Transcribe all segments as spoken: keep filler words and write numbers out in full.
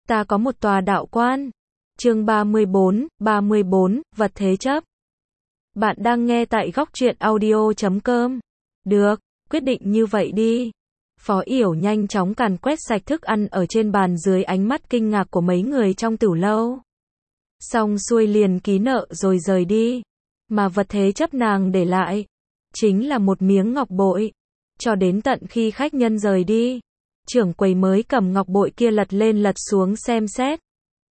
Ta có một tòa đạo quan. Chương ba mươi bốn, ba mươi bốn, vật thế chấp. Bạn đang nghe tại góc truyện audio chấm com. Được, quyết định như vậy đi. Phó Yểu nhanh chóng càn quét sạch thức ăn ở trên bàn dưới ánh mắt kinh ngạc của mấy người trong tửu lâu. Xong xuôi liền ký nợ rồi rời đi. Mà vật thế chấp nàng để lại chính là một miếng ngọc bội. Cho đến tận khi khách nhân rời đi, trưởng quầy mới cầm ngọc bội kia lật lên lật xuống xem xét.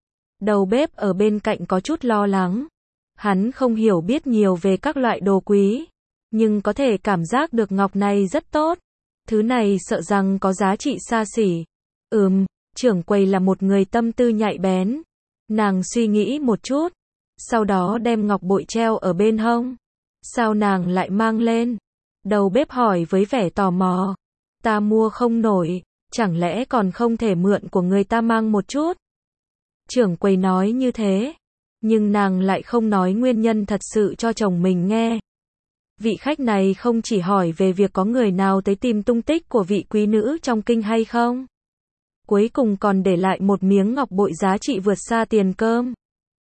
Đầu bếp ở bên cạnh có chút lo lắng. Hắn không hiểu biết nhiều về các loại đồ quý, nhưng có thể cảm giác được ngọc này rất tốt. Thứ này sợ rằng có giá trị xa xỉ. Ừm, trưởng quầy là một người tâm tư nhạy bén. Nàng suy nghĩ một chút, sau đó đem ngọc bội treo ở bên hông. Sao nàng lại mang lên? Đầu bếp hỏi với vẻ tò mò. Ta mua không nổi, chẳng lẽ còn không thể mượn của người ta mang một chút? Trưởng quầy nói như thế, nhưng nàng lại không nói nguyên nhân thật sự cho chồng mình nghe. Vị khách này không chỉ hỏi về việc có người nào tới tìm tung tích của vị quý nữ trong kinh hay không, cuối cùng còn để lại một miếng ngọc bội giá trị vượt xa tiền cơm.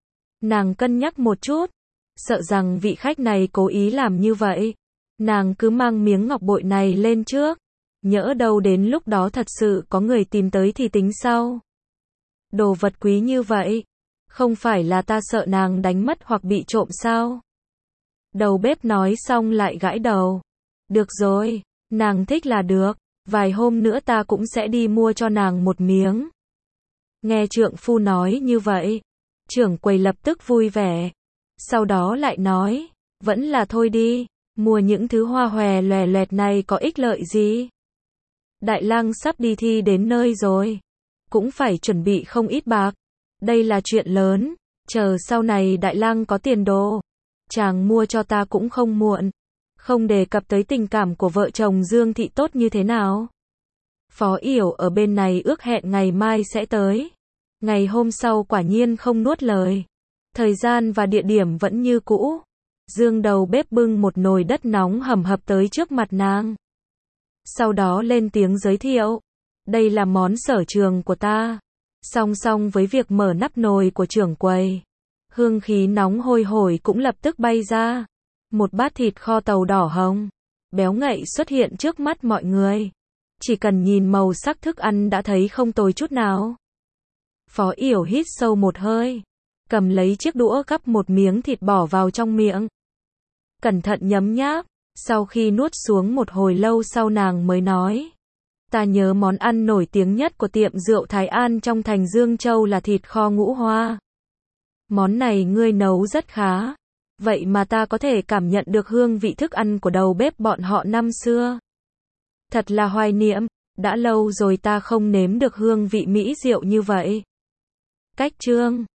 Nàng cân nhắc một chút, sợ rằng vị khách này cố ý làm như vậy. Nàng cứ mang miếng ngọc bội này lên trước, nhỡ đâu đến lúc đó thật sự có người tìm tới thì tính sau. Đồ vật quý như vậy, không phải là ta sợ nàng đánh mất hoặc bị trộm sao? Đầu bếp nói xong lại gãi đầu. Được rồi, nàng thích là được, vài hôm nữa ta cũng sẽ đi mua cho nàng một miếng. Nghe trượng phu nói như vậy, trưởng quầy lập tức vui vẻ. Sau đó lại nói, vẫn là thôi đi, mua những thứ hoa hòe loè loẹt này có ích lợi gì? Đại lang sắp đi thi đến nơi rồi, cũng phải chuẩn bị không ít bạc. Đây là chuyện lớn, chờ sau này đại lang có tiền đồ, chàng mua cho ta cũng không muộn. Không đề cập tới tình cảm của vợ chồng Dương Thị tốt như thế nào. Phó Yểu ở bên này ước hẹn ngày mai sẽ tới. Ngày hôm sau quả nhiên không nuốt lời. Thời gian và địa điểm vẫn như cũ. Dương đầu bếp bưng một nồi đất nóng hầm hập tới trước mặt nàng. Sau đó lên tiếng giới thiệu. Đây là món sở trường của ta. Song song với việc mở nắp nồi của trưởng quầy, hương khí nóng hôi hổi cũng lập tức bay ra. Một bát thịt kho tàu đỏ hồng, béo ngậy xuất hiện trước mắt mọi người. Chỉ cần nhìn màu sắc thức ăn đã thấy không tồi chút nào. Phó Yểu hít sâu một hơi, cầm lấy chiếc đũa gắp một miếng thịt bỏ vào trong miệng. Cẩn thận nhấm nháp, sau khi nuốt xuống một hồi lâu sau nàng mới nói. Ta nhớ món ăn nổi tiếng nhất của tiệm rượu Thái An trong thành Dương Châu là thịt kho ngũ hoa. Món này ngươi nấu rất khá. Vậy mà ta có thể cảm nhận được hương vị thức ăn của đầu bếp bọn họ năm xưa. Thật là hoài niệm, đã lâu rồi ta không nếm được hương vị mỹ diệu như vậy. Cách chương